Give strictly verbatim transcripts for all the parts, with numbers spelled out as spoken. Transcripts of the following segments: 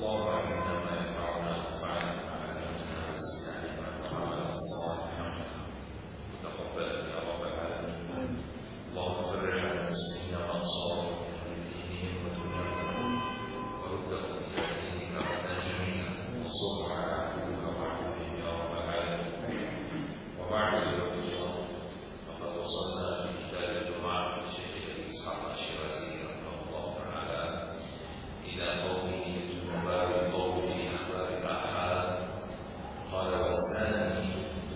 اللهم علمنا ما ينفعنا وانفعنا بما علمتنا وزدنا علما وعملا صالحا وتقبل يا رب العالمين. اللهم فرج عن المسلمين وانصارهم في دينهم ودنياهم وردهم الى دينك ردا جميلا وانصرهم على عدوك وعدوهم يا رب العالمين. وبعد الرجال فقد وصلنا في كتاب الدعاء لشيخ اسحاق الشيرازي رحمه الله تعالى الى قوله يتم باب القول في اخبار الاحاد. قال والثاني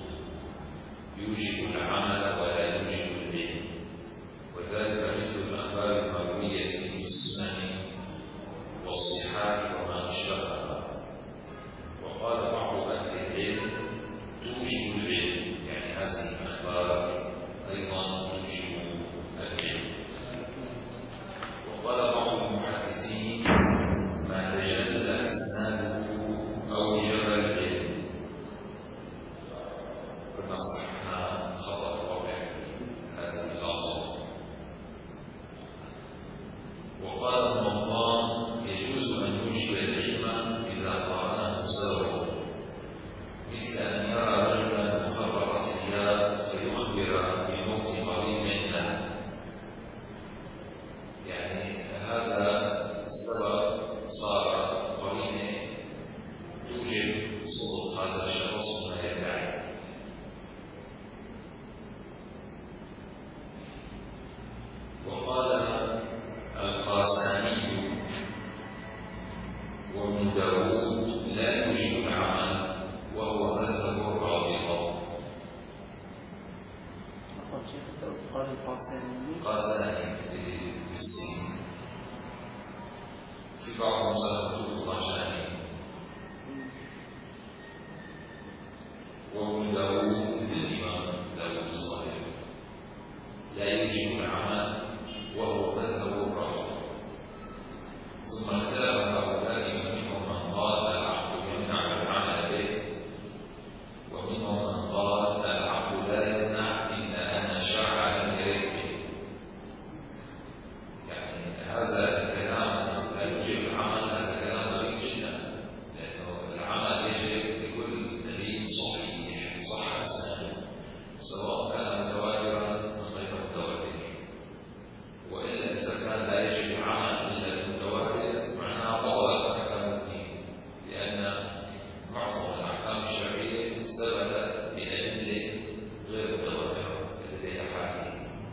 يوجب العمل ولا يوجب العلم، وذلك مثل الاخبار المرويه في السنن والصحاح وما اشبهها. وقال بعض اهل العلم توجب العلم، يعني هذه الاخبار ايضا توجب العلم. وقال بعض المحدثين ما تجلى اسناده اوجب العلم. كنا صححنا خطا الرابع هذه اللفظه. وقال النظام يجوز ان يوجب العلم اذا قارنه سببه، مثل ان يرى رجلا مخرق الثياب فيخبر بموت قريب له، يعني هذا السبب صار قرينه توجب صدق هذا الشخص ما يدعي. وقال القاساني وابن داود لا يوجب العمل وهو مذهب الرافضه. قال القاساني قاساني بالسين، في بعض مسافته الخرجاني. وابن داود بالإمام داود الصالح لا يوجب العمل وهو مذهب الرافضه. ثم اختلف هؤلاء فمنهم من قال العبد يمنع العمل به، ومنهم من قال العبد لا يمنع إلا أن الشرع لم يرد به. يعني هذا الكلام أنه لا يوجب العمل هذا كلام غريب جدا، لأنه العمل يجب بكل دليل صحيح صح سند، سواء كان متواترا أم غير متواتر. وإلا إذا كان لا يجب العمل إلا بالمتواتر معناها بطل الأحكام الدين، لأن معظم الأحكام الشرعية ثبتت بأدلة غير متواترة التي هي حاكمة.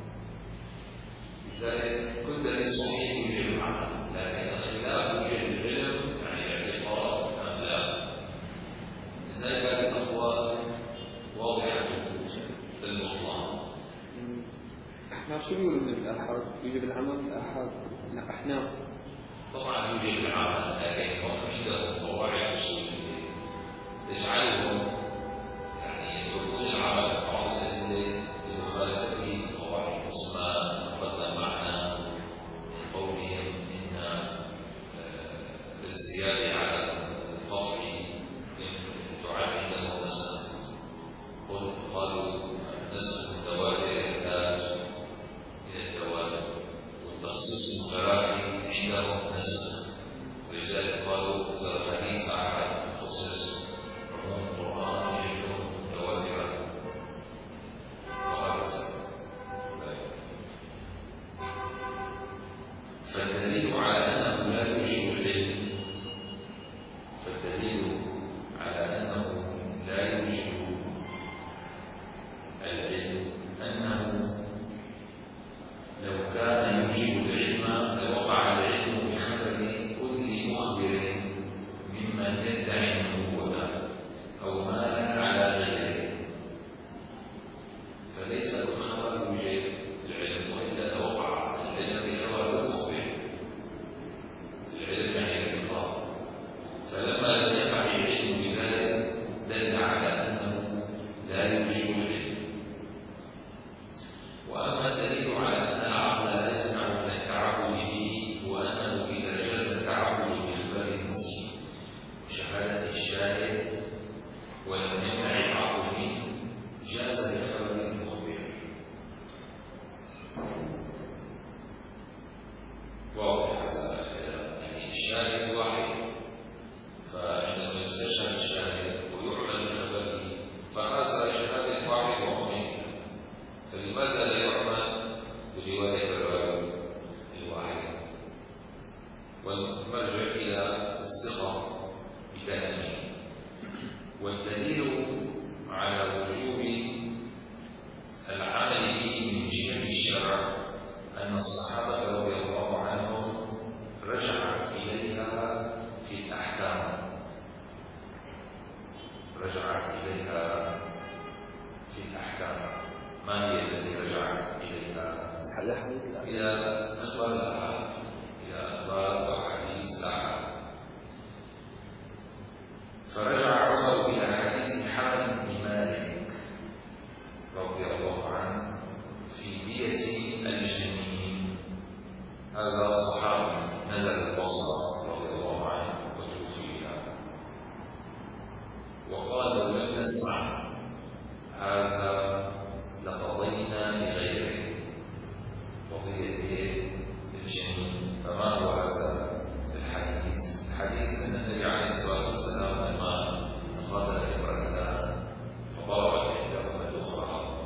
لذلك كل دليل صحيح يوجب العمل، لكن الخلاف يوجب العلم يعني الاعتقاد أم لا. لذلك هذه الأقوال واضحة للبطلان. احنا شو يقولوا من الآحاد؟ يوجب العمل الآحاد أحناف طبعا يوجب العمل، لكن هم عندهم قواعد أصولية تجعلهم يعني يتركون العمل بعض الأدلة لمخالفته القواعد، مثل ما تقدم معنا من قولهم إن الزيادة على القطع تعد عندهم نسخ. قالوا نسخ المتواتر يحتاج إلى التواتر، والتخصيص المتراخي عندهم نسخ، ولذلك قالوا إذا الحديث أحد يخصص عموم القرآن يجب متواترا وهكذا. فالدليل على أنه لا يوجب العلم فالدليل على أنه لا يوجب العلم أنه لو كان يوجب العلم لوقع العلم بخبر كل مخبر ممن يدعي النبوة أو مالا على غيره، فليس بالخبر يوجب العلم، وإلا لوقع العلم بخبر المخبر. العلم يعني الاعتقاد، فلما لم يقع العلم بذلك دل على أنه لا يوجب العلم. وأما الدليل على أن العقل لا يمنع من التعبد به هو أنه إذا جاز التعبد بخبر المفتي وشهادة الشاهد ولم يمنع العقل منه جاز بخبر المخبر. واضح هذا الكلام، يعني الشاهد واحد الثقة بكلامه. والدليل على وجوب العمل به من جهة الشرع أن الصحابة رضي الله عنهم رجعت إليها في الأحكام رجعت إليها في الأحكام. ما هي التي رجعت إليها؟ إلى أخبار الآحاد، إلى أخبار وأحاديث الآحاد. فرجع عمر إلى حديث حمد بن مالك رضي الله عنه في دية الجنين. هذا صحابي نزل البصرة رضي الله عنه وتوفي، وقال لو لم نسمع هذا لقضينا بغيره، قضية الجنين. فما هو هذا الحديث؟ الحديث أن النبي عليه الصلاة والسلام لما تقاتلت امرأتان فضربت إحداهما الأخرى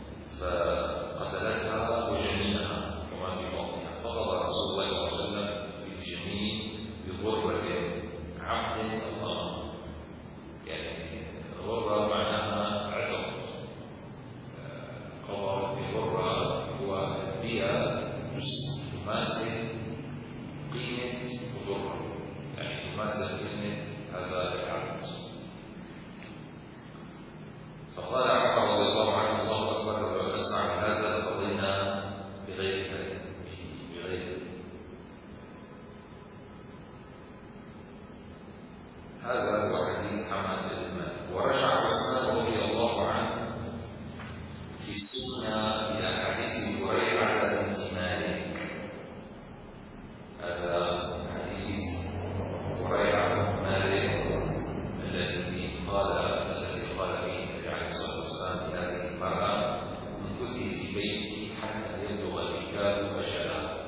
فقتلتها وجنينها وما في بطنها، فقضى رسول الله صلى الله عليه وسلم في الجنين بغرة عبد الله. يعني غرة معناها عتق، قضى بغرة والدية تماثل قيمة غرة، يعني تماثل قيمة هذا العبد. فقال عمر رضي الله عنه الله أكبر لو نسمع هذا لقضينا بغيره بغيره. هذا هو حديث حماد بن مالك. ورجع عثمان رضي الله عنه في السنة إلى حديث هريرة بنت مالك. هذا حديث هريرة بنت مالك التي قال التي قال فيه النبي عليه الصلاة والسلام لهذه المرأة امكثي في بيتي حتى يبلغ الكتاب أجله.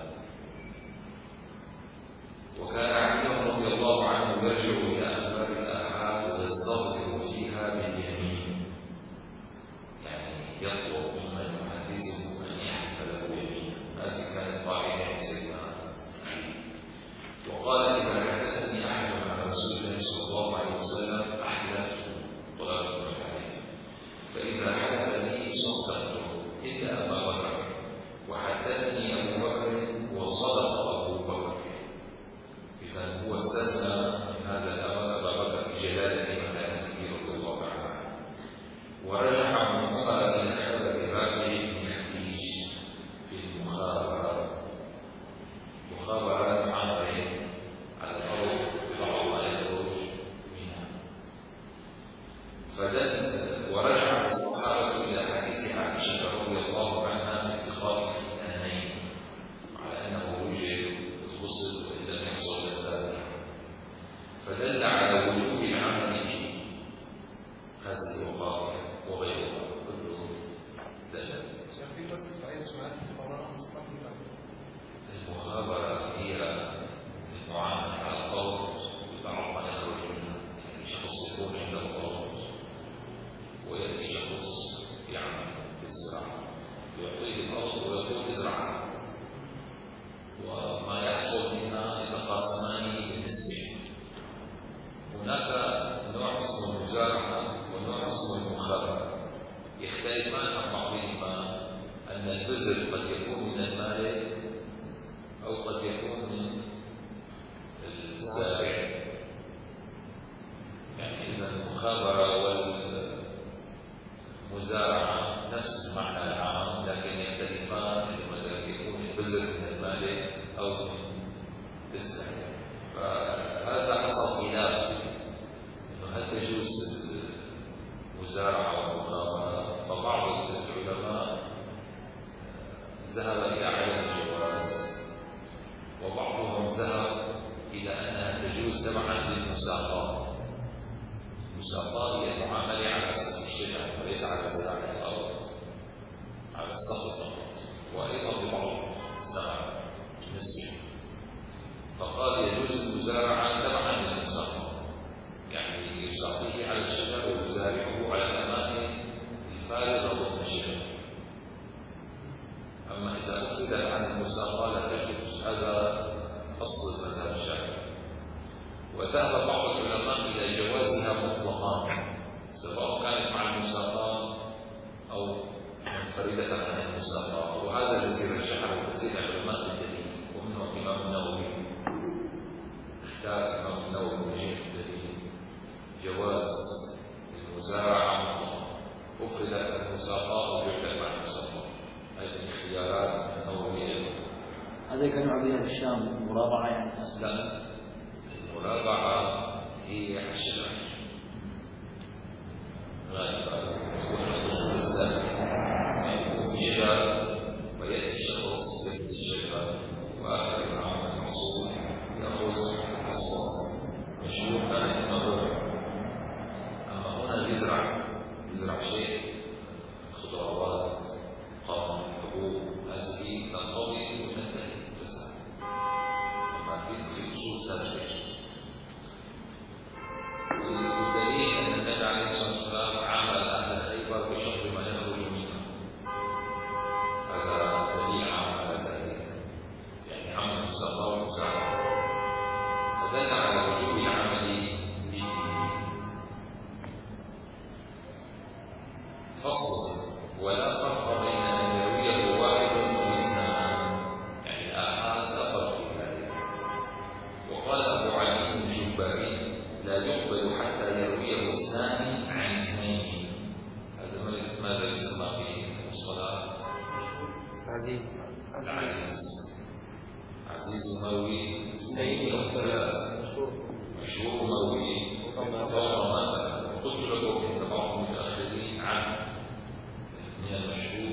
وكان علي رضي الله عنه يرجع إلى أخبار الآحاد ويستظهر فيها باليمين، يعني يطلب ممن يحدثه أن يحلف له يمينا. هذه كانت قاعدة سيدنا علي. وقال إذا حدثني أحد عن رسول الله صلى الله عليه وسلم أحلفت طلب من الحديث، فإذا حدث لي صدقته إلا أبا بكر، وحدثني أبو بكر وصدق أبو بكر. إذا هو استثنى من هذا الأمر أبا بكر بجلالة مكانته رضي الله عنه. ورجع عن عمر إلى خبر رافع بن خديج في المخابرة. مخابرة عمرين على الأرض يضع ما يخرج منها. فدل ورجعت الصحابة إلى حديث عائشة رضي الله عنها في اتخاذ الختانين على أنه يوجد الغسل وإن لم يحصل ذلك، فدل على وجوب العمل به. هذه الوقائع وغيرها كله دل. المخابرة هي المعاملة على الأرض ببعض ما يخرج منها، يعني شخص يكون عنده أرض ويأتي شخص يعمل بالزراعة فيعطيه الأرض ويقول ازرعها، وما يحصل منها يتقاسمان بالنسبة. هناك نوع اسمه المزارعة ونوع اسمه المخابرة، يختلفان عن بعضهما أن البذر قد يكون من المالك أو قد يكون من الزارع. يعني إذا المخابرة والمزارعة نفس المعنى العام، لكن يختلفان لما يكون البذر من المالك أو من الزارع. فهذا حصل خلاف إنه هل تجوز المزارعة والمخابرة. فبعض العلماء ذهب إلى عدم الجواز، وبعضهم ذهب إلى أنها تجوز تبعا للمساقات. المساقات هي المعاملة على سطح الشجر وليس على زراعة الأرض، على السطح فقط، وأيضا ببعض الزرع نسبي. فقال يجوز المزارعة تبعا للمساقات، يعني يساقيه على الشجر ويزارعه على الأماكن الفارغة ضمن الشجر. أما إذا أفردت عن المساقة لا تجوز. هذا أصل المذهب الشافعي. وذهب بعض العلماء إلى جوازها مطلقا سواء كانت مع المساقات أو منفردة عن المساقات، وهذا الذي رجحه كثير العلماء بالدليل، ومنهم الإمام النووي. اختار الإمام النووي من جهة الدليل جواز المزارعة مطلقا، أفردت المساقات وجعلت مع المساقات. هذه الاختيارات النووية. هذا كانوا بها في الشام المرابعة يعني؟ لا، المرابعة هي على الشجر غالبا تكون الأصول الثابتة، يعني يكون في شجر ويأتي شخص يسقي الشجرة وآخر العام المحصول يأخذ حصة مشهور كان المروع. أما هنا يزرع يزرع شيء، خضروات، قمح، حبوب، هذه تنقضي وتنتهي تزرع، أما في أصول ثابتة. والدليل أن النبي عليه الصلاة والسلام عامل أهل خيبر بشرط ما يخرج منها، هذا دليل عام على ذلك، يعني عمل المساقات والمزارعة، فدل على وجوب العمل به. فصل: ولا فرق بين أن يرويه واحد أو اثنان، يعني الآحاد لا فرق في ذلك. وقال أبو علي الجباري: لا يقبل حتى يرويه اثنان عن اثنين. هذا ماذا يسمى به الصلاة؟ عزيز العزيز. عزيز مروي اثنين أو ثلاثة، مشهور مروي فوق ما سبق. وقلت لكم إن بعض المتأخرين عن من المشهور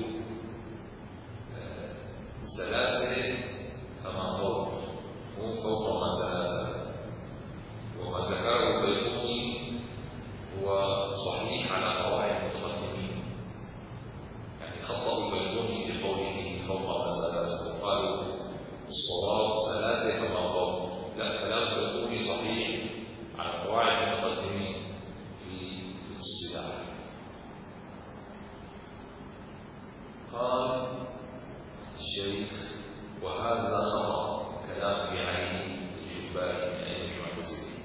ثلاثة فما فوق، هم فوق ما ثلاثة. وما ذكره البيقوني هو صحيح على قواعد المتقدمين، يعني خطأ البيقوني في قوله فوق ما ثلاثة وقالوا الصواب ثلاثة فما فوق. لا، كلام البيقوني صحيح على قواعد المتقدمين في الاصطلاح. قال الشيخ: وهذا خطأ كلام ابن علي الجباري من أئمة المعتزلة،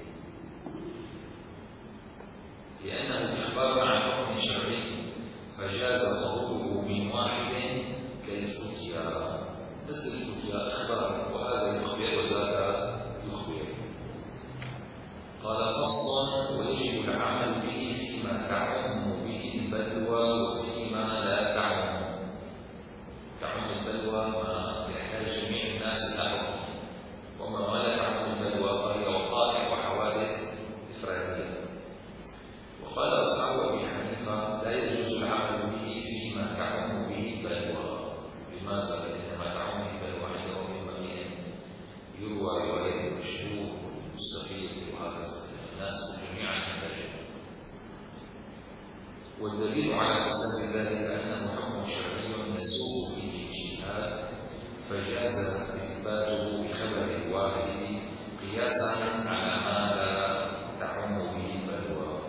لأنه إخبار عن حكم شرعي فجاز قوله من واحد كالفتيا، مثل الفتيا إخبار، وهذا يخبر وذاك يخبر. قال: فصل: ويجب العمل به فيما تعم به البلوى وفيما لا تعم. تعم البلوى ما يحتاج جميع الناس إلى حكمه، وما لا تعم البلوى فهي وقائع وحوادث إفرادية. وقال أصحاب أبي حنيفة: لا يجوز العمل به فيما تعم به البلوى. لماذا؟ لأن ما تعم به البلوى عندهم ينبغي أن يروى رواية المشهور والمستفيد، وهكذا الناس جميعا يحتاجون. والدليل على فساد ذلك أنه حكم شرعي يسوغ فيه الاجتهاد، فجاز إثباته بخبر الواحد قياسا على ما لا تعم به البلوى.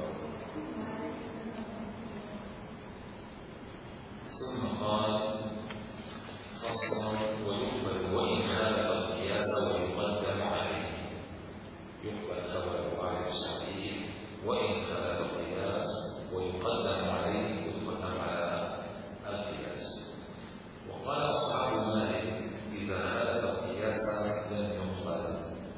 ثم قال: فصل: ويقبل وإن خالف القياس ويقدم عليه. يقبل خبر الواحد الصحيح وإن خالف القياس ويقدم عليه ويقدم على القياس. وقال أصحاب مالك: إذا خالف القياس لم يقبل.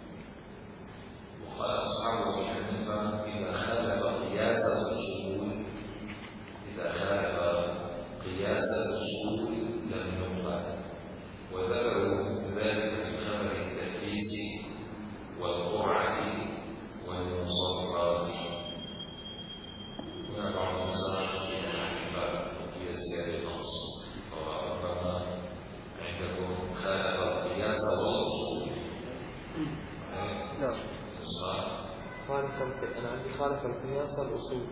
وقال أصحاب أبي حنيفة: إذا خالف قياس الأصول إذا خالف قياس الأصول لم يقبل. وذكروا ذلك في خبر التفليس والقرعة والمصرات. هنا بعض المسائل في الحنيفة وفي زيادة نقص، فربما عندكم خالف القياس والأصول. نعم، خالف أنا عندي خالف القياس الأصول،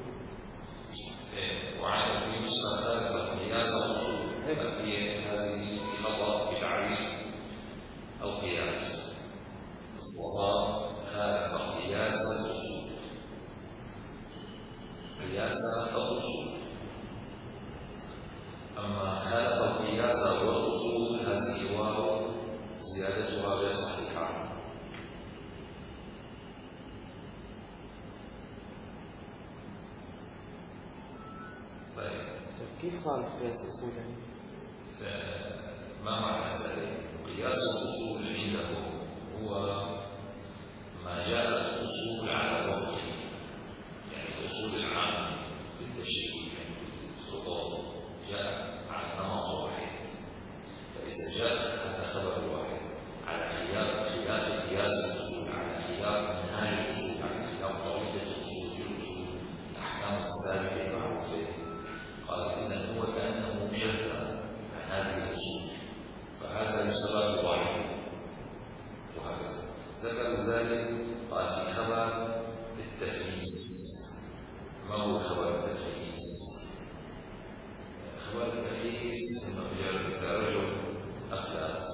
وعندك في نسخة خالف القياس والأصول. هي هذه في خطأ بتعريف القياس. الصواب خالف قياس الأصول، قياس الأصول. أما خالف القياس والأصول هذه واو زيادتها غير صحيحة. كيف خالف قياس الأصول يعني؟ ما معنى ذلك؟ قياس الأصول عنده هو ما جاءت الأصول على وفقه، يعني الأصول العامة في التشريع يعني في الخطاب جاء على نمط واحد، فإذا جاء هذا خبر واحد على خلاف خلاف قياس الأصول، على خلاف منهاج الأصول، على خلاف طريقة الأصول في الأصول الأحكام الثابتة المعروفة، قال إذا هو كأنه جد عن هذه الأصول، فهذا يسمى ضعيف. وهكذا ذكر ذلك قال في خبر التفليس. ما هو خبر التفليس؟ خبر التفليس انه اذا رجل افلاس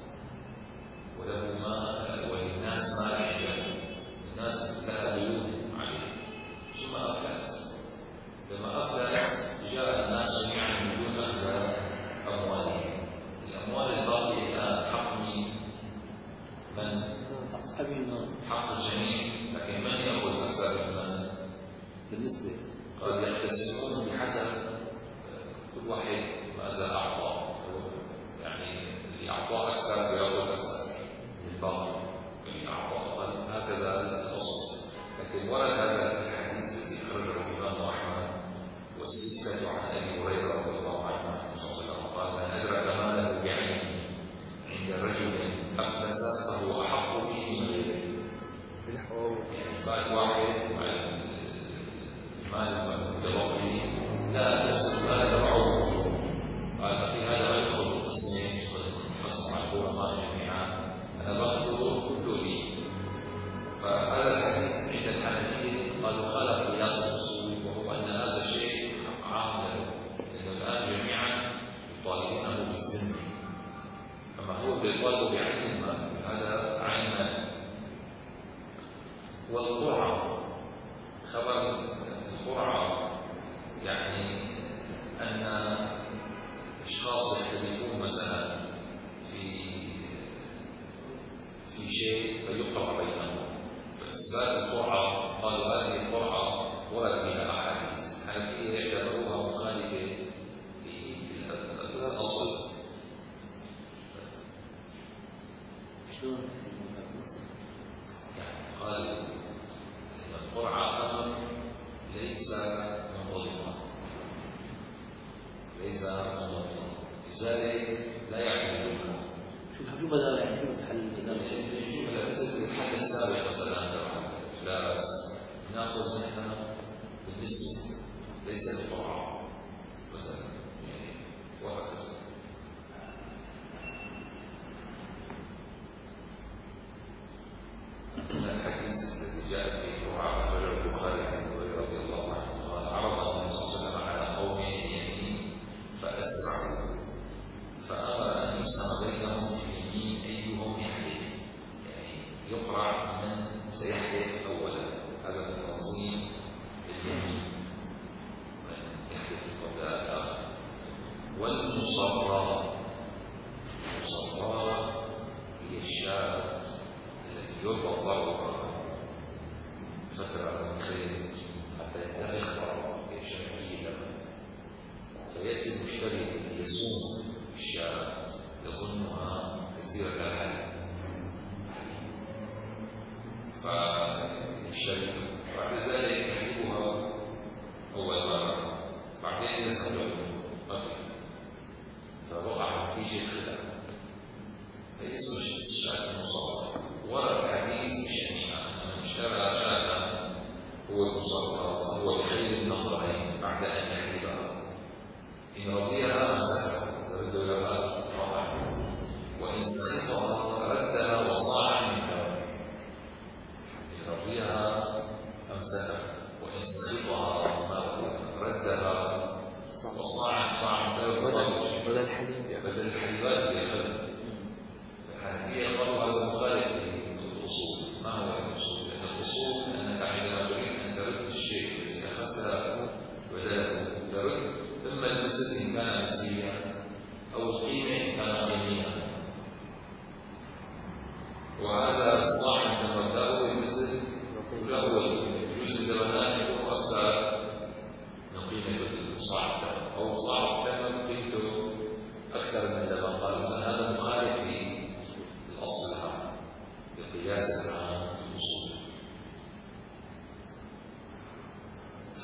وله مال وللناس مال عنده، الناس لها ديون عليه، ثم افلاس. لما افلاس جاء الناس جميعا بدون اخذ اموالهم، الاموال الباقيه الان حق مين؟ من؟ أصحاب المال. حق الجميع، لكن من يأخذ أكثر المال؟ بالنسبة قد يقتسمون بحسب كل واحد ماذا أعطى، يعني اللي أعطاه أكثر بيأخذ أكثر من الباقي، اللي أعطاه أقل، هكذا الأصل. لكن ورد هذا الحديث الذي أخرجه الإمام أحمد والستة عن أبي هريرة رضي الله عنه عن النبي صلى الله عليه وسلم قال: من أدرك ماله بعينه عند رجل أفلس فهو أحق به من غيره. يعني فات واحد مع المال المتبقي لا يصل مال تبعه موجود، قال أخي هذا ما يدخل قسمين قسم على المال جميعا، أنا باخذه كله لي. فهذا الحديث عند الحنفية قالوا خلق قياس الأصول، وهو أن هذا الشيء حق عام له، لأنه الآن جميعا يطالبونه بالذمة، أما هو بيطالب بعين المال، هذا عين مال. والقرعة، خبر القرعة يعني أن أشخاص يختلفون مثلا في في شيء فيقرع بينهم، فإثبات القرعة قالوا هذه القرعة ورد بها أحاديث، الحنفية يعتبروها مخالفة للأصل. شلون؟ يعني قال إن القرعة أمر ليس منضبطا، ليس منضبطا، لذلك لا يعتمدونها. شو شو بدل يعني شو الحل بدل؟ نشوف مثل الحل السابق مثلا تبع الافلاس، ناخذ نحن بالنسبه ليس بالقرعه مثلا، يعني وهكذا. من الحديث التي جاءت في القرعه اخرجه البخاري عن ابي هريره رضي الله عنه قال: عرض النبي صلى الله عليه وسلم على قوم يمين فاسرعوا، فامر ان يسهم بينهم في اليمين ايهم يحدث، يعني يقرع من سيحدث اولا، هذا التنظيم اليمين من يحدث قبل الاخر. والمصرى، المصرى هي الشاة التي يربط ضربها فترة من خير حتى ينتفخ ضربها يشرب فيه لبن، فيأتي المشتري يصوم الشاة يظنها كثيرة الحليب، فيشتري بعد ذلك يحلبها أول مرة، بعدين يذهب ما في، فوقع نتيجة خلاف، فاسم الشاة المصرى. ورد حديث بشأنها أن من اشترى شاة هو المصرى فهو بخير النظرين بعد أن يحلبها، إن رضيها أمسكها ترد لها رضع، وإن سخطها ردها وصاعا من لبن. إن رضيها أمسكها وإن سخطها ردها وصاعا صاعا من لبن، بدل الحليب بدل الحليبات اللي أخذها. الحنفية قالوا هذا مخالف للأصول. ما هو الأصول؟ لأن الأصول أنك عندما تريد أن ترد الشيء الذي أخذته بدله ترد إما المثل إن كان مثليا أو القيمة إن كان قيميا، وهذا الصاع من مبدأه المثل له الجزء الدبنان يكون أكثر من قيمة الصاع أو صاع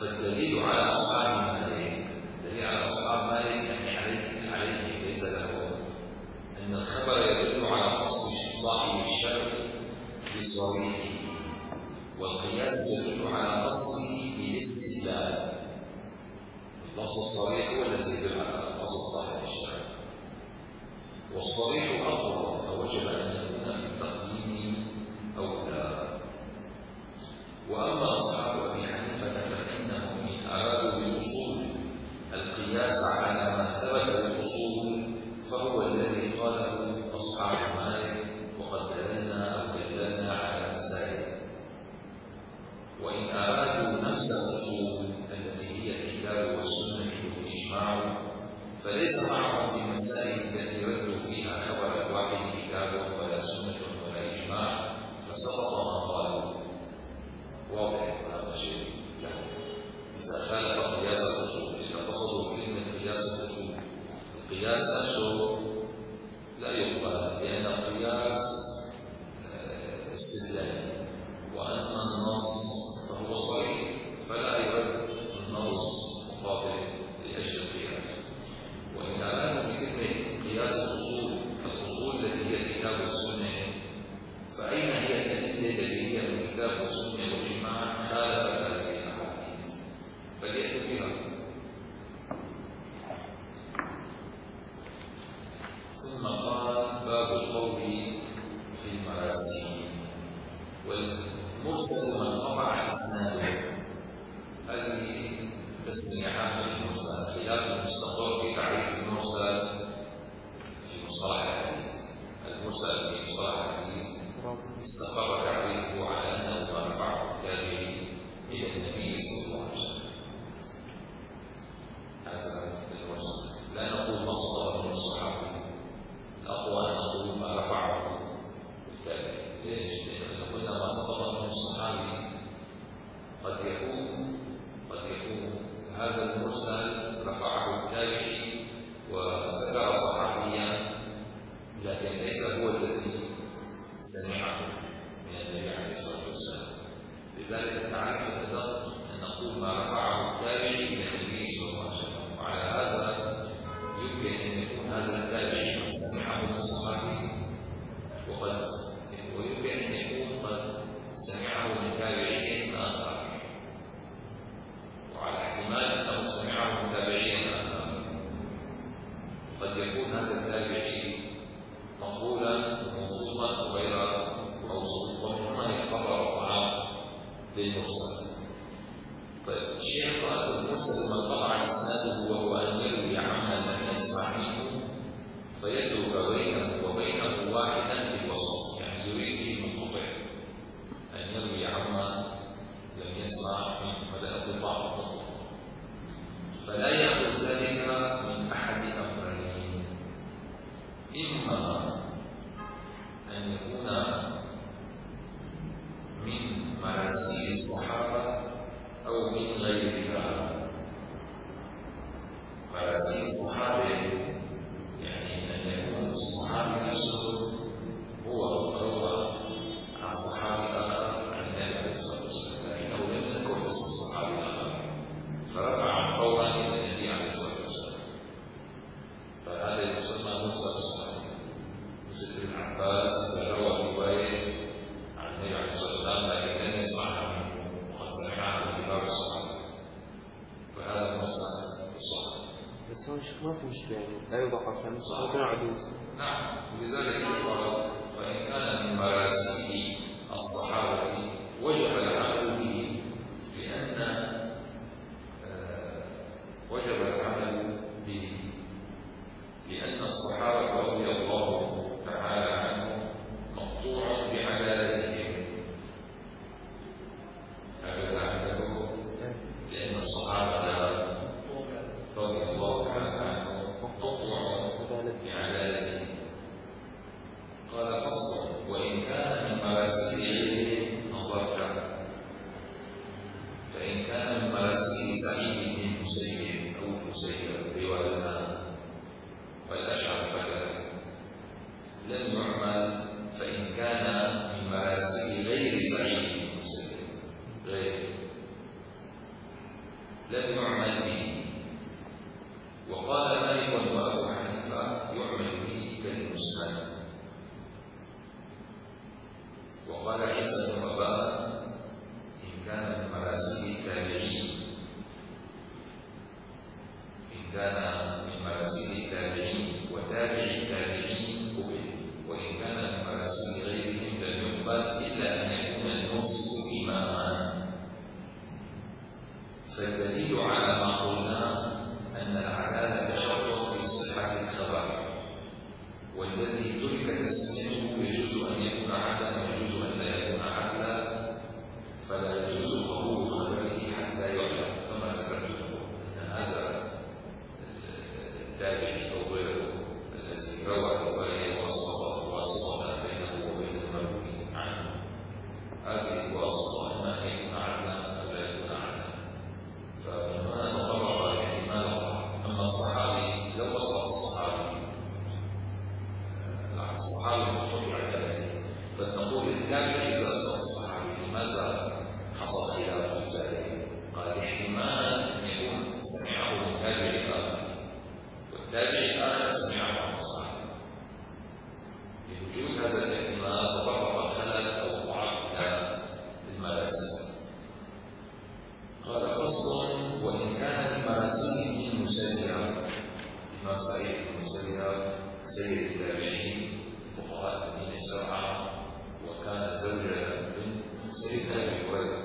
فالدليل على أصحاب مالك الدليل على أصحاب مالك يعني عليه عليه ليس له أن الخبر يدل على قصد صاحب الشرع بصريحه والقياس يدل على قصده بالاستدلال. اللفظ الصريح هو الذي يدل على قصد صاحب الشرع والصريح أقوى فوجب أن يكون بالتقديم أولى. وأما أصحاب أبي حنيفة فإنهم إن أرادوا بالأصول القياس على ما ثبت بالأصول فهو الذي قاله أصحاب مالك وقد دللنا أو دللنا على فساده. وإن أرادوا نفس الأصول التي هي الكتاب والسنة والإجماع فليس معهم في المسائل التي ردوا فيها خبر الواحد كتاب ولا سنة ولا إجماع فسقط ما قالوا. واضح ولا شيء له إذا خالف قياس الأصول، إذا قصدوا كلمة قياس الأصول القياس نفسه لا يقبل لأن القياس استدلال وأما النص فهو صريح فلا يرد النص مقابل لأجل القياس. وإن أرادوا بكلمة قياس الأصول الأصول التي هي الكتاب والسنة فأين هي الأدلة التي هي من الكتاب والسنة والإجماع خالف هذه الأحاديث فليأتوا بها. ثم قال باب القول في المراسيل والمرسل من قطع إسناده. هذه تسمية عامة للمرسل خلاف المستقر في تعريف المرسل في مصطلح الحديث. المرسل في مصطلح الحديث استقر تعريفه على أنه ما رفعه التابعي إلى النبي صلى الله عليه وسلم. هذا المرسل لا نقول ما صدر من الصحابي، الأقوى أن نقول ما رفعه التابعي. ليش؟ لأن إذا قلنا ما سقط من الصحابي قد يكون قد يكون هذا المرسل رفعه التابعي وذكر صحابيا لكن ليس هو الذي سمعه من النبي عليه الصلاة والسلام. لذلك التعريف الأدق أن نقول ما رفعه التابعي إلى النبي صلى الله عليه وسلم. وعلى هذا يمكن أن يكون هذا التابعي قد سمعه من الصحابي وقد ويمكن أن يكون قد سمعه من تابعي آخر، وعلى احتمال أنه سمعه من تابعي آخر قد يكون هذا التابعي مقبولا وموصوفا أو غير موصوف، ومن هنا يتقرر الضعاف للمرسل. طيب الشيخ قال المرسل من قطع إسناده وهو أن يروي عمن لم يسمع منه فيترك بينه وبينه واحدا في الوسط، يعني يريد به منقطع أن يروي عمن لم يسمع منه هذا انقطاع منقطع. فلا يخرج ذلك من أحد أمرين: إما أن يكون من مراسيل الصحابة أو من غيرها. مراسيل الصحابة يعني أن يكون الصحابي نفسه هو روى عن صحابي آخر عن النبي عليه الصلاة والسلام لكنه لم يذكر اسم الصحابي الآخر فرفع فورا إلى النبي عليه الصلاة والسلام، فهذا يسمى مرسل الصحابي. مثل ابن عباس إذا روى رواية عن النبي عليه الصلاة والسلام لكن لم يسمعها منه وقد سمعها من كبار الصحابة فهذا مرسل الصحابي. بس هون شيخ ما في مشكلة يعني لا يضعف عن الصحابة عدو. نعم، ولذلك يقال فإن كان من مراسيل الصحابة وجب العمل به لأن آه وجب العمل به لأن الصحابة رضي الله تعالى عنهم مقطوع بعدالتهم. هكذا عنده لأن الصحابة رضي الله تعالى عنهم مقطوع بعدالتهم. قال فصل: وإن كان من مراسيل غيرهم نظرت لم يعمل به. وقال مالك وأبو حنيفة يعمل به كالمسند. وقال عيسى بن أبان إن كان من مراسيل التابعين إن كان من مراسيل التابعين وتابع التابعين قبل، وإن كان من مراسيل غيرهم لم يقبل إلا أن يكون المرسل إماما. فالدليل على ما قلنا أن العدالة شرط في صحة الخبر، والذي ترك تسميته يجوز أن يكون عدلا ويجوز أن لا يكون عدلا، فلا يجوز قبول خبره حتى يعلم. كما ذكرت لكم أن هذا التابعي أو غيره الذي روى الرواية واسطة واسطة بينه وبين المروي عنه، هذه الواسطة إما أن يكون عدلا أو لا يكون عدلا، فمن هنا نقرر احتمال الله. أما الصحابي لو وصف الصحابي الصحابي مطلوب عدالته، فنقول التابع إذا وصف الصحابي لماذا حصل خلاف في ذلك؟ قال احتمال أن يكون سمعه من تابع آخر والتابع الآخر سمعه عن الصحابي. لوجود هذا الاحتمال تطرق الخلل أو ضعف إلى المراسيل. قال فصل: وإن كان المراسيل من مسير، الإمام سعيد بن مسير سيد التابعين فقهاء المدينة السبعة، وكان زوج بنت سيدنا أبي هريرة.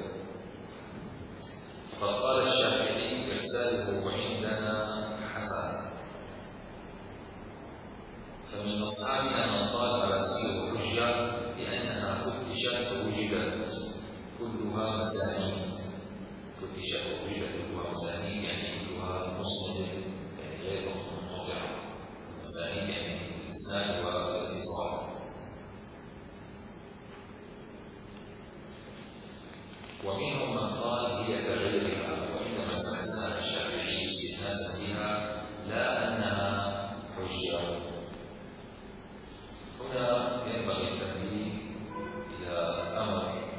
فقد قال الشافعي إرساله عندنا حسن. فمن أصحابنا من قال مراسيله حجة لأنها فتشت فوجدت كلها مسانيد. فتشت فوجدت كلها مسانيد يعني كلها مسند، يعني غير منقطعة. مسانيد يعني الإسناد والاتصال. ومنهم من قال هي كغيرها، وإنما استحسنها الشافعي استئناسا بها لا أنها حجة. هنا ينبغي التنبيه إلى أمر،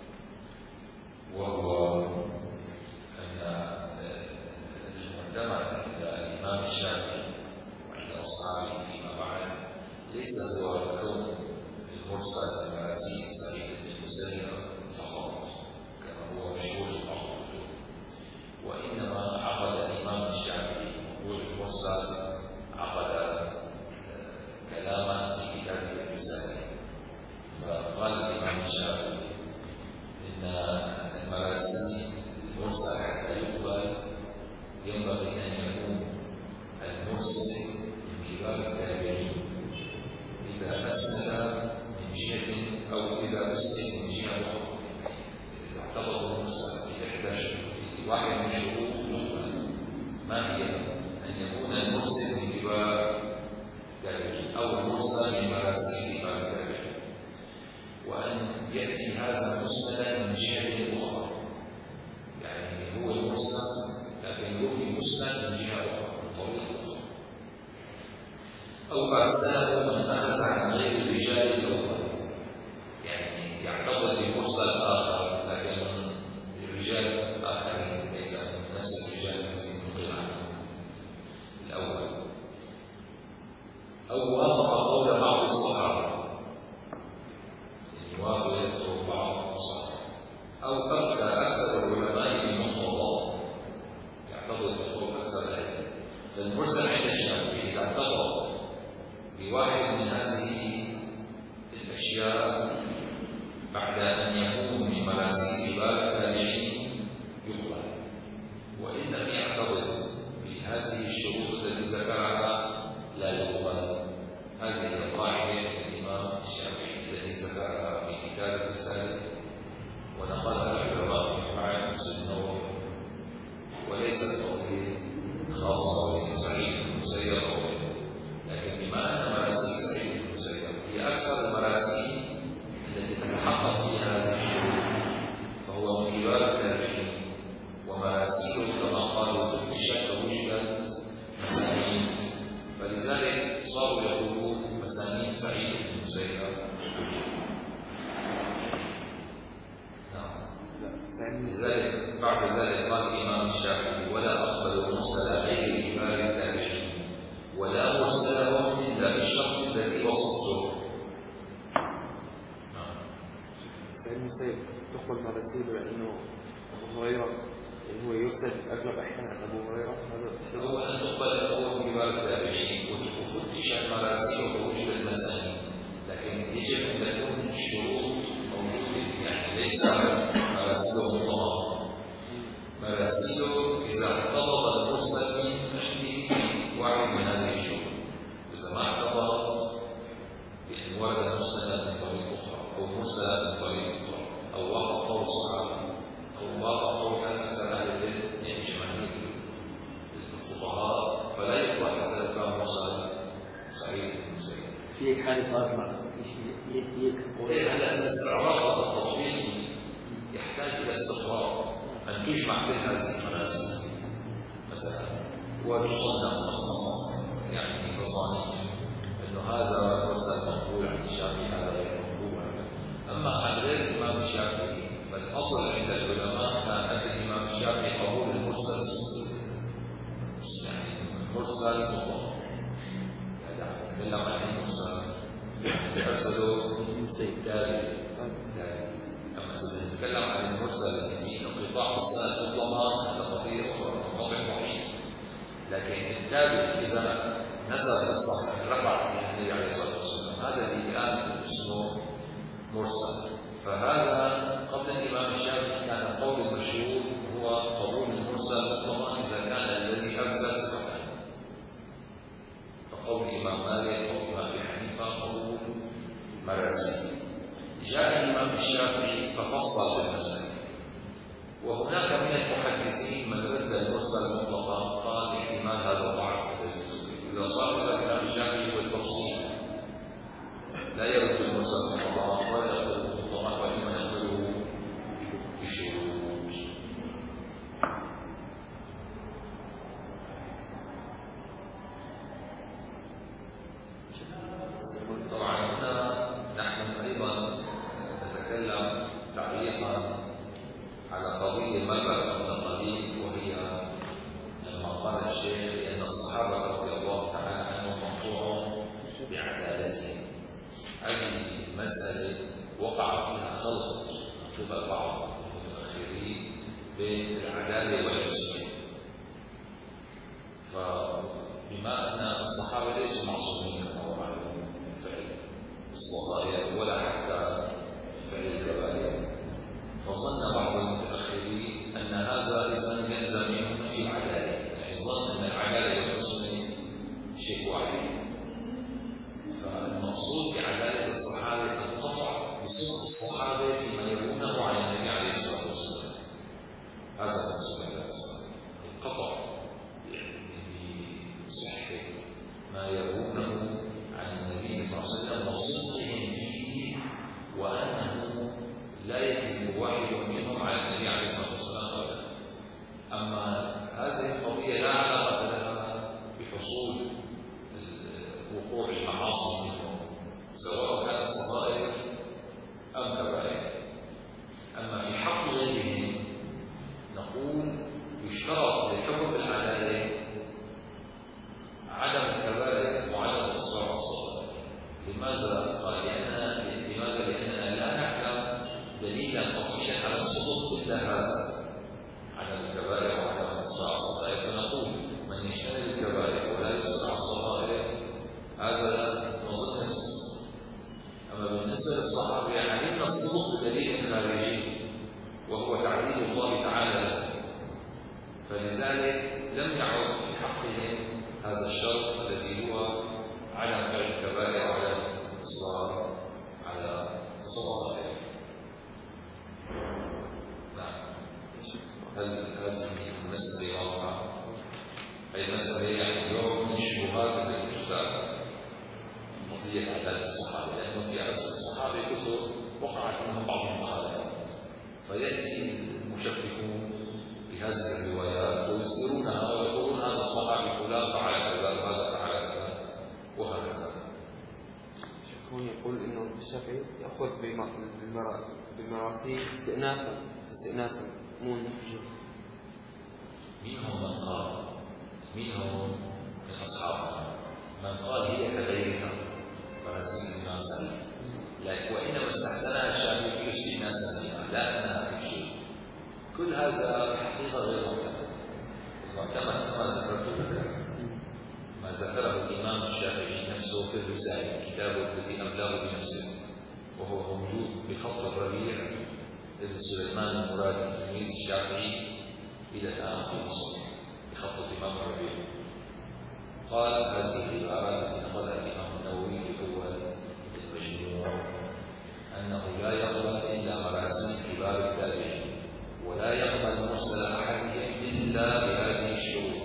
وهو أن المعتمد عند الإمام الشافعي وعند أصحابه فيما بعد ليس هو كون المرسل المراسيل سعيد بن المسيب فقط كما هو مشهور في بعض الكتب، وإنما عقد الإمام الشافعي يقول المرسل عقد كلاما في كتابه الرسالة. فقال الإمام الشافعي إن المراسيل المرسل حتى يقبل ينبغي أن يكون المرسل من كبار التابعين إذا أسند من جهة أو إذا أسند من جهة أخرى. إذا اعتبر المرسل بإحدى واحد من شروط يقبل، ما هي؟ أن يكون المرسل من كبار التابعين أو المرسل من مراسيل كبار التابعين، وأن يأتي هذا مسندا من جهة أخرى، يعني هو المرسل لكن يروي مسند من جهة أخرى من طريق أخرى، أو أرسله من أخذ عن غير الرجال الأول، يعني يعتبر بمرسل آخر لكن من الرجال آخرين ليس من نفس الرجال الذين نقل عنهم الأول، أو وافق قول بعض الصحابة، يوافق قول بعض الصحابة، أو أفتى أكثر العلماء بمقتضاه، يعتبر بقول أكثر العلم. فالمرسل عند الشافعي إذا اعتبر بواحد لذلك بعد ذلك قال الإمام الشافعي: ولا أقبل مرسل غير كبار التابعين ولا مرسلهم إلا بالشرط الذي وصفته. سعيد المسيب تقبل مراسيله لأنه أبو هريرة يعني هو يرسل أغلب أحيانا أبو هريرة هذا هو أن تقبل أول كبار التابعين وفتشت مراسيله ووجد المسانيد، لكن يجب أن تكون الشروط موجودة، يعني ليس مراسيله مطلقة. مراسيله إذا ارتبط المرسل من عنده واحد من هذه الشروط، إذا ما ارتبط يعني ورد المسند من طريق أخرى أو مرسل من طريق أخرى أو وافق قول الصحابي أو وافق قول أكثر أهل العلم يعني جماهير الفقهاء، فلا يقبل حتى لو كان مرسل سعيد بن المسيب. في حالة صارت مع هيك هيك هلا الاستعراض التطبيقي يحتاج إلى استقرار، أن تجمع كل هذه المراسيل مثلا وتصنف مصنصا، يعني تصانيف انه هذا مرسل مقبول عن الشافعي هذا غير مقبول. اما عن غير الامام الشافعي فالاصل عند العلماء كان عند الامام الشافعي قبول المرسل، يعني مرسل مطلق. هذا عم نتكلم عن المرسل اللي ارسله تابعي. اما اذا نتكلم عن المرسل اللي فيه انقطاع بالسند مطلقا هذا قضيه اخرى، منقطع ضعيف. لكن التابع اذا نزل الصحابي رفع الى النبي عليه الصلاه والسلام هذا اللي الان اسمه مرسل. فهذا قبل الامام الشافعي كان قول المشهور هو قبول المرسل مطلقا اذا كان الذي ارسل ثقه، فقول الامام مالك او الامام ابي حنيفه قبول مراسيل. جاء الامام الشافعي ففصل في المسألة، وهناك من المحدثين من رد المرسل مطلقا قال احتمال هذا ضعف اذا صار هذا الامام الشافعي بالتفصيل لا يرد المرسل مطلقا ولا يقبله مطلقا وانما يقبله بشروط. طبعا هنا نحن ايضا نتكلم تعليقا على قضيه مرت قبل قليل، وهي لما قال الشيخ ان الصحابه رضي الله تعالى عنهم مقطوع بعدالتهم. هذه المساله وقع فيها خلط من قبل بعض المتاخرين بين العداله والعصمه، فبما ان الصحابه ليسوا معصومين كما هو معلوم من فعل الصغائر ولا حتى فعل الكبائر، فظن بعض المتاخرين ان هذا اذا يلزم منهم في العداله، يعني ظن ان العداله والعصمه شيء واحد. فالمقصود بعداله الصحابه القطع بصدق الصحابه فيما يرونه عن النبي عليه الصلاه والسلام. هذا المقصود بعداله الصحابه، القطع يعني بصحه ما يرونه عن النبي صلى الله عليه وسلم وصدقهم فيه، وانه لا يكذب واحد منهم على النبي عليه الصلاه والسلام ابدا. اما هذه القضيه لا علاقه لها بحصول وقوع المعاصي منهم سواء كانت صغائر ام كبائر. اما في حق غيرهم نقول يشترط لحكم العداله عدم الكبائر وعدم الاصرار على الصغائر. لماذا؟ قال لأننا لماذا؟ لأننا لا نعلم دليلا قطعيا على السقوط الا هذا عدم الكبائر وعدم الاصرار على الصغائر، فنقول من يجتنب الكبائر ولا يصر على الصغائر هذا نظن. اما بالنسبه للصحابه علمنا السقوط بدليل خارجي وهو تعديل الله تعالى له، فلذلك لم يعد في حقهم هذا الشرط الذي هو عدم فعل الكبائر وعدم الاصرار على الصغائر. نعم. هل هذه المسألة واضحة؟ أي المسألة يعني اليوم من الشبهات التي تزال قضية عدالة الصحابة، لأنه في عصر الصحابة كثر وقعت منهم بعض المخالفات، فيأتي المشككون بهذه الروايات ويسيرونها ويقولون هذا الصحابي فلان فعل كذا وهذا فعل كذا وهكذا. هون يقول انه الشافعي ياخذ بالمراسيل استئنافا استئناسا مو انه حجه. منهم من قال منهم من اصحابنا من قال هي كغيرها مراسيل الامام سعيد، وانما استحسنها الشافعي استئناسا بها لا انها حجه. كل هذا حقيقه غير معتمد. المعتمد كما ذكرت لك ما ذكره الامام الشافعي نفسه في الرسالة كتابه الذي املاه بنفسه، وهو موجود بخط الربيع ابن سليمان المرادي تلميذ الشافعي الى الان في مصر بخط الامام الربيع. قال هذه العباره التي نقلها الامام النووي في اول المجموع انه لا يقبل الا مراسيل كبار التابعين ولا يقبل مرسل احدهم الا بهذه الشروط،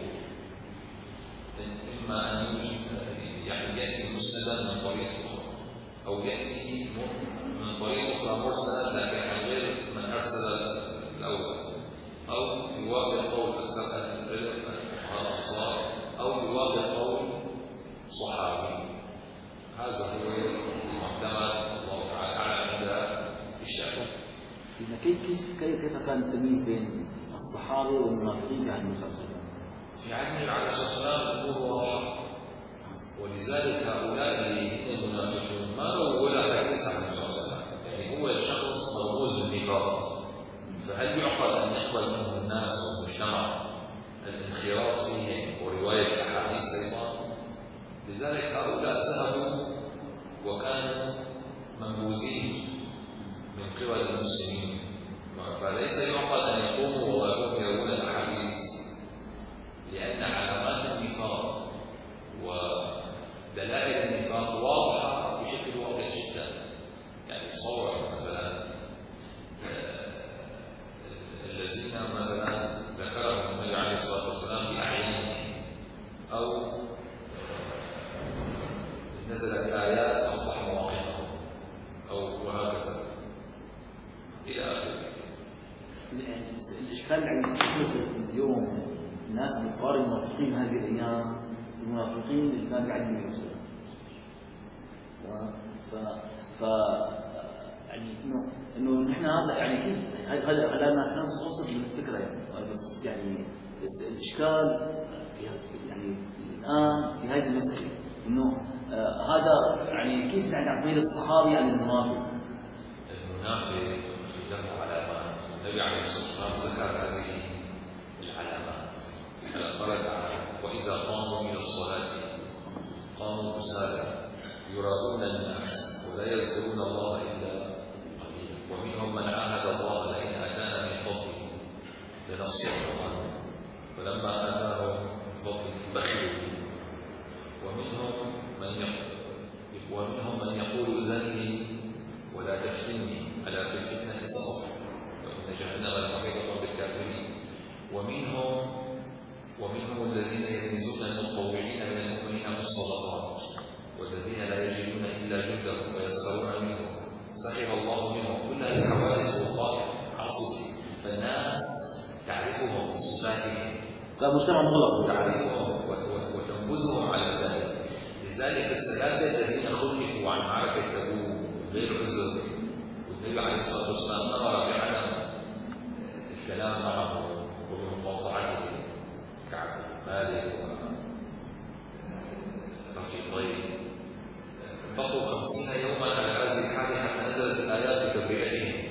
اما ان يعني ياتي مسندا من طريق اخرى او ياتي من طريق اخرى مرسلا لكن عن غير من ارسل الاول، او يوافق قول اكثر اهل العلم الفقهاء الانصار، او يوافق قول صحابي. هذا هو المعتمد الله تعالى عند الشافعي. كيف كيف كيف كان التمييز بين الصحابه والمنافقين في عهد النبي صلى الله عليه وسلم؟ في عهد النبي عليه الصلاه والسلام الامور واضحه، ولذلك هؤلاء اللي هم المنافقون ما رووا ولا حديث عن النبي صلى الله عليه وسلم، يعني هو شخص مرموز بالنفاق، فهل يعقل ان يقبل منه الناس والمجتمع الانخراط فيهم وروايه الاحاديث ايضا؟ لذلك هؤلاء ذهبوا وكانوا منبوذين من قبل المسلمين، فليس يعقل ان يقوموا وهم يروون الاحاديث، لان علامات النفاق ودلائل النفاق واضحه بشكل واضح جدا. يعني تصور مثلا الذين مثلا ذكرهم النبي عليه الصلاه والسلام باعيانهم، او نزلت ايات افضح مواقفهم، او وهكذا الى اخره. يعني الاشكال اللي عم يصير اليوم الناس بتقارن المنافقين هذه الايام بالمنافقين اللي كانوا قاعدين النبي صلى الله عليه وسلم. ف ف يعني انه انه نحن هذا يعني كيف هذا هذا نحن نوصل للفكره يعني، بس يعني بس الاشكال في يعني الان في هذه المساله انه آه هذا يعني كيف يعني تقدير الصحابي عن المنافق؟ المنافق له علامات، النبي عليه الصلاه والسلام ذكر هذه العلامات. قال تعالى: واذا قاموا الى الصلاه قاموا كسالى يراءون الناس ولا يذكرون الله الا قليلا ومنهم من عاهد الله لئن اتانا من فضله لنصرن فلما اتاهم من فضله بخلوا به ومنهم من يقول ومنهم من يقول ذلني ولا تفتني الا في الفتنه سقط وان جهنم لمحيطه بالكافرين ومنهم ومنهم الذين يلمزون المتطوعين من المؤمنين في الصدقات والذين لا يجدون الا جهدهم فيسخرون منهم سخر الله منهم. كل هذه الحوادث وقائع حصلت، فالناس تعرفهم بصفاتهم كمجتمع مغلق تعرفهم وتنبذهم على ذلك. لذلك الثلاثه الذين خلفوا عن معركه تبوك غير عذر والنبي عليه الصلاه والسلام امر بعدم الكلام معه وبمقاطعته كعب مالك ورفيقين بقوا خمسين يوما على هذه الحاله حتى نزلت الايات بتبرئتهم.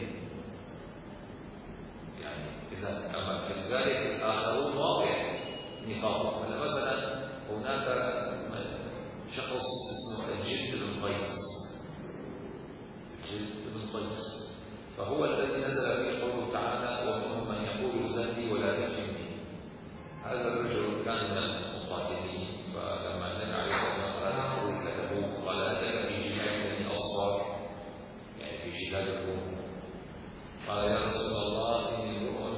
يعني اذا اما في ذلك الاخرون واقع نفاقهم. مثلا هناك شخص اسمه الجد بن قيس الجد بن قيس فهو الذي نزل فيه قوله تعالى: ومنهم من يقول زني ولا تفتني. هذا الرجل كان من المقاتلين، فلما النبي عليه الصلاه والسلام قال اخرج لتبوك قال: هل في جهاد بني اصفر يعني في جهاد الروم؟ قال: يا رسول الله اني امرؤ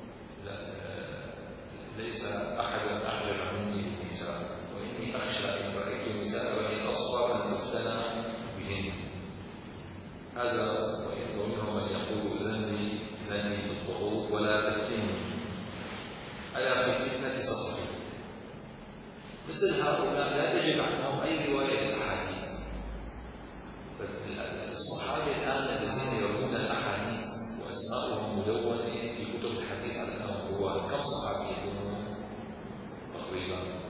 ليس احد اعجب مني بالنساء واني اخشى ان رايت نساء بني اصفر ان افتنى بهن. هذا ومنهم من يقول زني زني في الطرق ولا تفتني ألا في الفتنة سقطوا. مثل هؤلاء لا تجد عنهم أي رواية للأحاديث. الصحابة الآن الذين يروون الأحاديث وأسماءهم مدونة كم صحابي يكونون تقريبا؟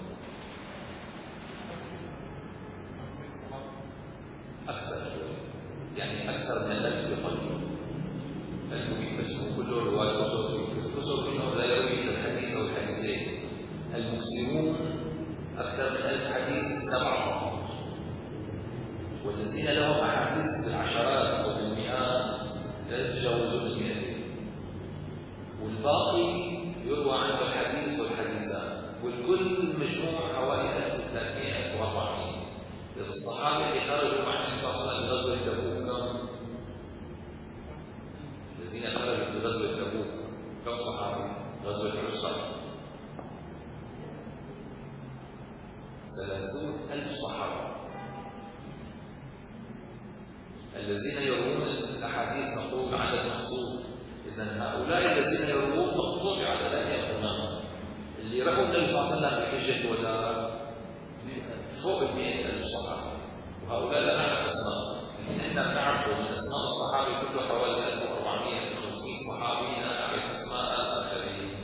أكثر شوي، يعني أكثر من ألف يقل. ألف بس مو كله رواة كسر فيه، كسر منهم لا يروي الحديث أو الحديثين. المكسرون أكثر من ألف حديث سبع مرات، والذين لهم أحاديث بالعشرات أو بالمئات لا يتجاوزون المئتين، والباقي يروى عنه الحديث والحديثان، والكل مجموع حوالي ألف وثلاثمئة ألف وأربعمئة. الصحابة اللي خرجوا مع النبي صلى الله عليه وسلم بغزوة تبوك كم؟ الذين خرجوا في غزوة تبوك كم صحابي؟ غزوة العسرة ثلاثون ألف صحابة. الذين يروون الأحاديث نقول عدد محصور، إذن هؤلاء الذين يروون مقطوع بعددهم تماما. اللي رأوا النبي صلى الله عليه وسلم بحجة ولا فوق المئة ألف صحابة، وهؤلاء لا نعرف أسماء. اللي نحن بنعرفه من أسماء الصحابة كله حوالي ألف وأربعمئة ألف وخمسمئة صحابي لا نعرف أسماء الآخرين.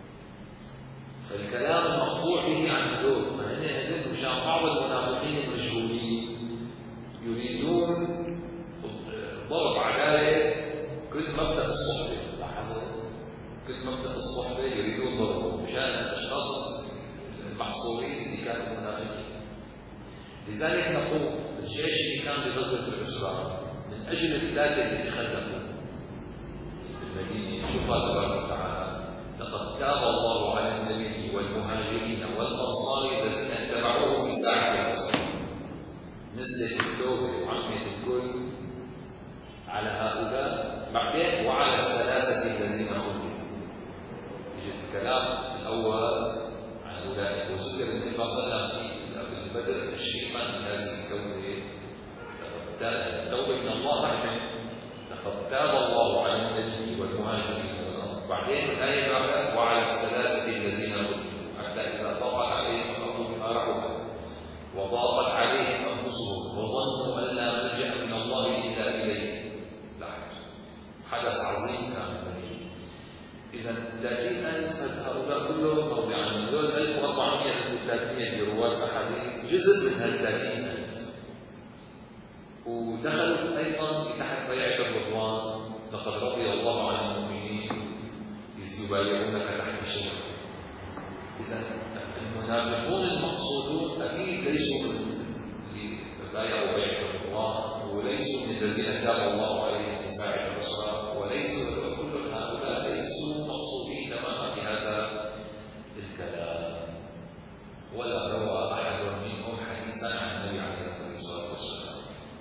فالكلام مقطوع به عن هدول، فهن هدول مشان بعض المنافقين المجهولين يريدون ضرب عدالة كل مبدأ الصحبة. لاحظوا كل مبدأ الصحبة يريدون ضربه مشان الأشخاص المحصورين اللي كانوا منافقين. لذلك نقول الجيش اللي كان بغزوة العسرة من أجل الثلاثة اللي تخلفوا بالمدينة، شوف قال تبارك وتعالى: لقد تاب الله على النبي والمهاجرين والأنصار الذين اتبعوه في ساعة العسرة. نزلت التوبة وعمت الكل على هؤلاء، بعدين وعلى الثلاثة الذين خلفوا. يجي الكلام الأول عن أولئك، وذكر النبي صلى الله عليه وسلم في بدأ تشريفا لهذه التوبة. التوبة من الله رحمة، لقد تاب الله على النبي والمهاجرين والأنصار. بعدين الآية الرابعة: وعلى الثلاثة الذين خلفوا حتى إذا ضاقت عليهم الأرض بما رحبت وضاقت عليهم أنفسهم وظنوا أن لا ملجأ من الله إلا إليه. حدث عظيم كان المدينة. إذا ثلاثين ألف هؤلاء كلهم موضعا من دول ألف وأربعمئة ألف وثلاثمئة برواة أحاديث، جزء من هال ثلاثين ألف. ودخلوا أيضا تحت بيعة الرضوان: لقد رضي الله عن المؤمنين إذ يبايعونك تحت الشجرة. إذا المنافقون المقصودون أكيد ليسوا من اللي بايعوا بيعة الرضوان، وليسوا من الذين تاب الله عليهم في ساعة العسرة، وليسوا كل هؤلاء ليسوا مقصودين تماما بهذا الكلام، ولا روى أحد منهم حديثا عن النبي عليه الصلاة والسلام.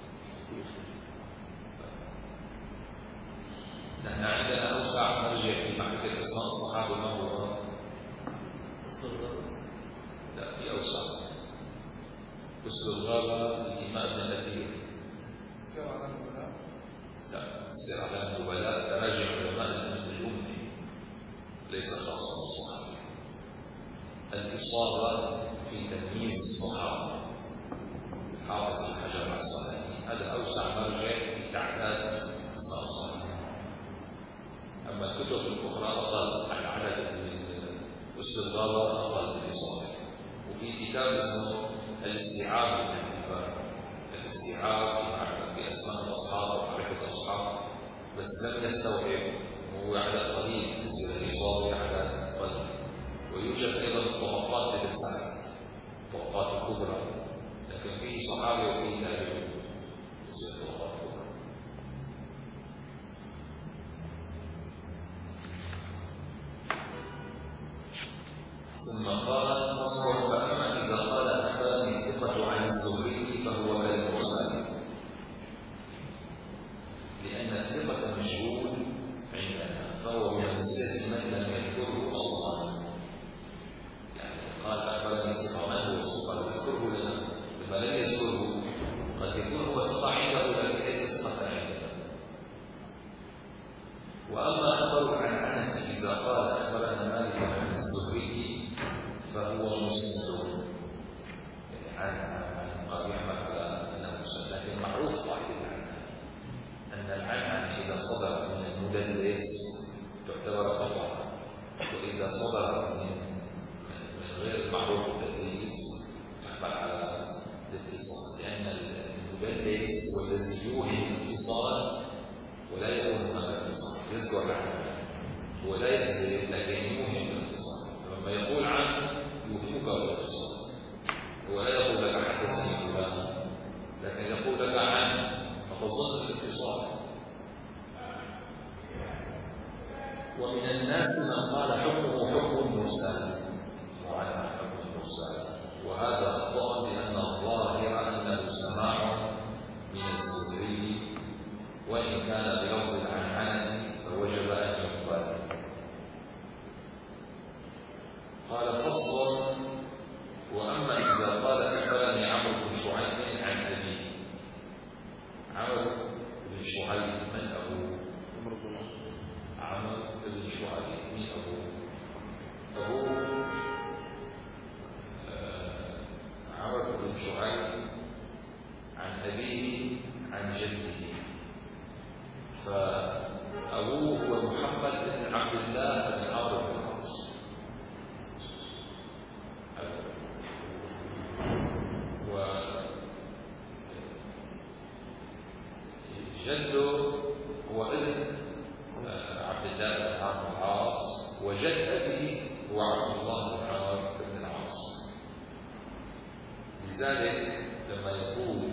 نحن عندنا أوسع مرجع في معرفة أسماء الصحابة. ما هو؟ لا، في أوسع. أسر الغابة للإمام ابن الأثير. سير علام النبلاء. لا، سير علام النبلاء تراجم علماء الأمة، ليس خاصا بالصحابة. الإصابة في تمييز الصحابة حافظ الحجر العسقلاني، هذا أوسع مرجع في تعداد أسماء الصحابة. أما الكتب الأخرى أقل، عن عدد أسر الغابة أقل من الإصابة. وفي كتاب اسمه الاستيعاب من الإخبار، الاستيعاب في معرفة بأسماء الأصحاب ومعرفة الأصحاب، بس لم يستوعب، وهو عدد قليل يصير الإصابة عدد قليل. ويوجد أيضا الطبقات لابن سعد، الطبقات الكبرى، لكن فيه صحابي وفيه تابعين يصير الطبقات الكبرى. ثم قال: فصل: فأما إذا قال أخبرني الثقة عن الزهري فهو كالمرسل، لأن الثقة مجهول عندنا، فهو بمنزلة من لم يذكره أصلا. يعني قال أخبرني الثقة، من هو الثقة؟ يذكره لنا، لما لم يذكره قد يكون هو ثقة عنده لكن ليس ثقة عندنا. وأما خبر عن عنس إذا قال أخبرنا مالك عن الزهري فهو مسند، يعني عن قد يحمل على أنه مسند، لكن معروف قاعدة العنعن أن العنعن إذا صدر من المدلس تعتبر قطعا، وإذا إذا صدر من من غير المعروف التدليس يحمل على الاتصال، لأن المدلس هو الذي يوهم الاتصال ولا يكون هناك اتصال، يزور عنه ولا يكذب لكن يوهم الاتصال. لما يقول عنه يوهمك الاتصال، ولا يقول لك حدثني فلان، لكن يقول لك عنه فتظن الاتصال. ومن الناس من قال حكمه حكم مرسل، وعنه حكم مرسل، وهذا خطأ لأن الظاهر أنه سماع من الزهري، وإن كان بلفظ العنعنة فوجب أن يقبل. قال فصل: وأما إذا قال أخبرني عمرو بن شعيب عن أبيه. عمرو بن شعيب من أبوه؟ عمرو بن شعيب من أبوه؟ أبوه آه عمرو بن شعيب عن أبيه عن جده، فأبوه هو محمد بن عبد الله بن عمرو بن العاص، وجده هو ابن عبد الله بن عمرو بن العاص، وجد أبيه هو عبد الله بن عمرو بن العاص. لذلك لما يقول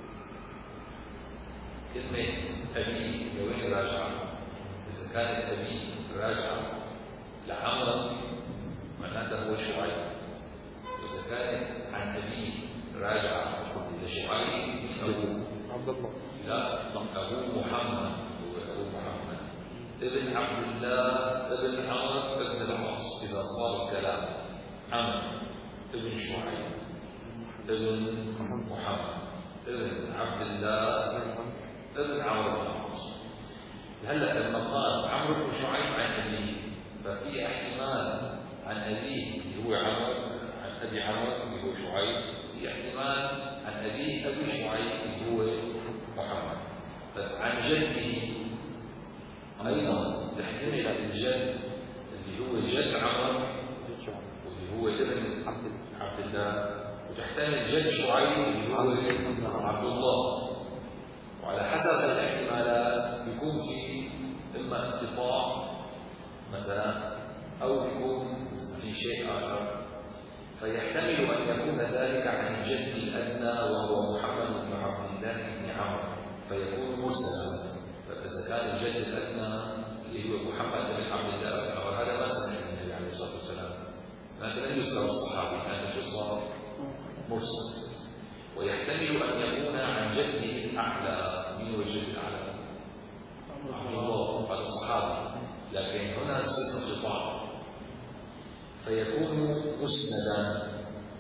كلمة أبي لوين راجعة؟ إذا كانت أبي راجعة لعمرو معناتها هو شعيب، وإذا كانت عن أبي راجعة لشعيب من أبوه عبد الله، لا، أبوه محمد، هو أبو محمد ابن عبد الله ابن عمرو بن العاص. إذا صار الكلام عمرو ابن شعيب ابن محمد ابن عبد الله ابن عمرو بن العاص. هلا لما قال عمرو بن شعيب عن أبيه، ففي احتمال عن أبيه اللي هو عمرو، عن أبي عمرو اللي هو شعيب، وفي احتمال عن أبيه أبي شعيب اللي هو محمد. عن جده أيضا يحتمل الجد اللي هو جد عمرو واللي هو ابن عبد الله، وتحتمل جد شعيب اللي هو عبد الله. وعلى حسب الاحتمالات بيكون في إما انقطاع مثلا أو بيكون في شيء آخر، فيحتمل أن يكون ذلك عن الجد الأدنى وهو محمد بن عبد الله بن عمرو فيكون مرسلا. فإذا كان الجد الأدنى اللي هو محمد بن عبد الله بن عمرو هذا ما سمع النبي عليه الصلاة والسلام، لكن لم يذكر الصحابي كان شو صار مرسل. ويحتمل أن يكون عن جده الأعلى. من هو الجد الأعلى؟ عبد الله، هذا الصحابي، لكن هنا يصير انقطاع فيكون مسندا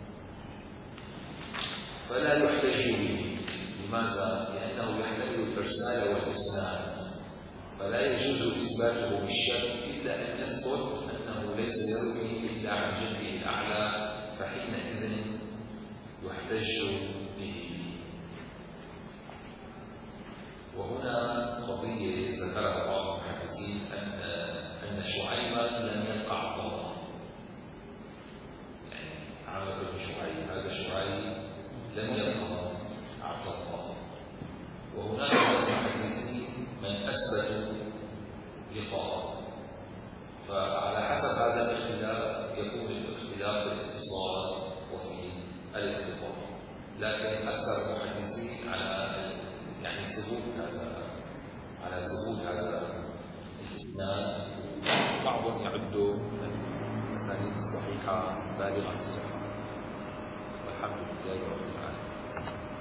فلا يحتج به. لماذا؟ لأنه يحتمل الإرسال والإسناد، فلا يجوز إثباته بالشك إلا أن يثبت أنه ليس يروي إلا عن جده الأعلى، فحينئذ يحتج به. وهنا قضية ذكرها بعض المحدثين أن أن شعيبا لم يلقى عبد الله، يعني عمرو بن شعيب هذا شعيب لم يلقى عبد الله. وهناك من المحدثين من أثبتوا لقاءه، فعلى حسب هذا الاختلاف يكون الاختلاف في الاتصال وفي الانقطاع. لكن أكثر المحدثين على يعني ثبوت هذا على ثبوت هذا الإسناد، بعضهم يعد الأسانيد الصحيحة بالغة الصحة. والحمد لله رب العالمين.